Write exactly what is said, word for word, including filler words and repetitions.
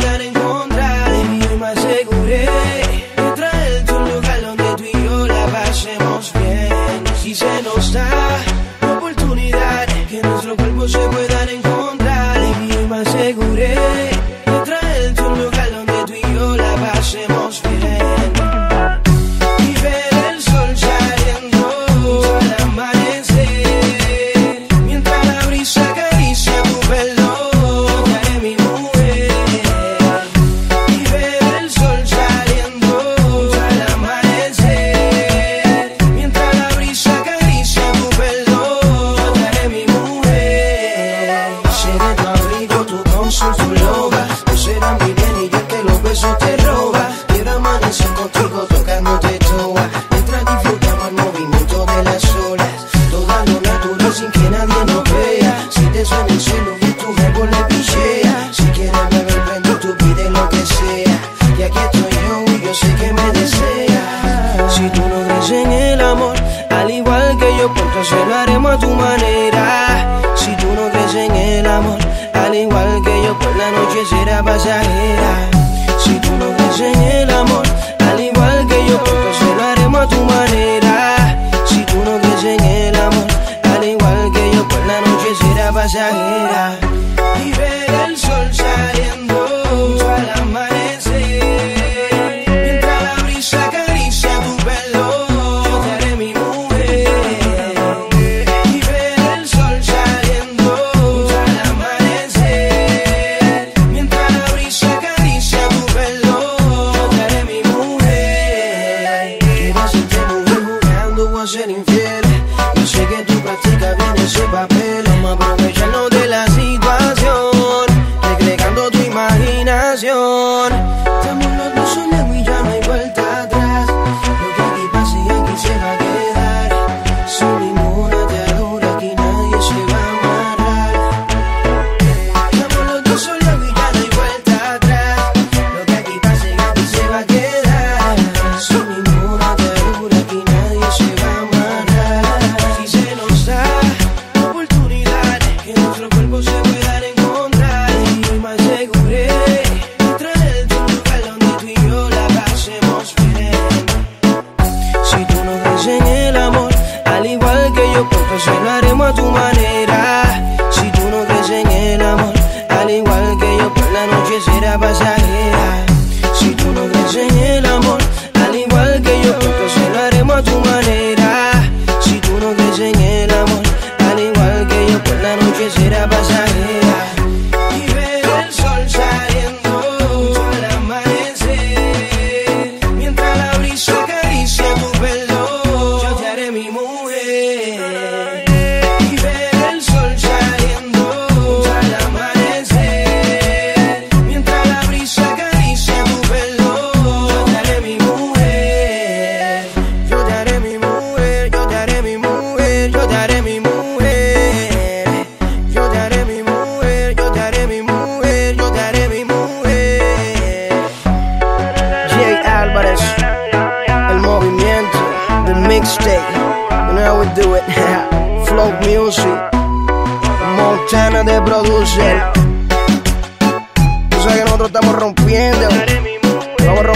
puedan encontrar. Baby, hoy me aseguré de traerte a un lugar donde tú y yo la pasemos bien. Si se nos da la oportunidad que nuestros cuerpos se puedan encontrar. Baby, hoy me aseguré de traerte a un lugar donde tú y yo la pasemos bien. Entonces lo haremos a tu manera. Si tú no crees en el amor, al igual que yo, por la noche será pasajera. Si tú no crees en el amor, al igual que yo, entonces lo haremos a tu manera. Si tú no crees en el amor, al igual que yo, por la noche será pasajera. Y ver el sol saliendo al amanecer, mientras la brisa acaricia tu pelo. Ser infiel, yo sé que tú practicas bien ese papel. Vamos a aprovecharnos de la situación, recreando tu imaginación. Estamos los dos soñando y ya no hay vuelta atrás. Lo que aquí pase y aquí se va a quedar. Sin ninguna atadura aquí nadie se va a amarrar. Estamos los dos soñando y ya no hay vuelta atrás. Lo que aquí pase y aquí se va a quedar. Sin ninguna atadura aquí nadie se va a amarrar. Entonces lo haremos a tu manera. Si tú no crees en el amor, al igual que yo, por la noche será pasajera. Si tú no crees en el amor, al igual que yo, entonces lo haremos a tu manera. Si tú no crees en el amor, al igual que yo, por la noche será pasajera. Y ver el sol saliendo al amanecer, mientras la brisa acaricia tu pelo, yo te haré mi mujer. Mixtape, you know how we do it. Flow Music, Montana de producer. Tú sabes que nosotros estamos rompiendo. Vamos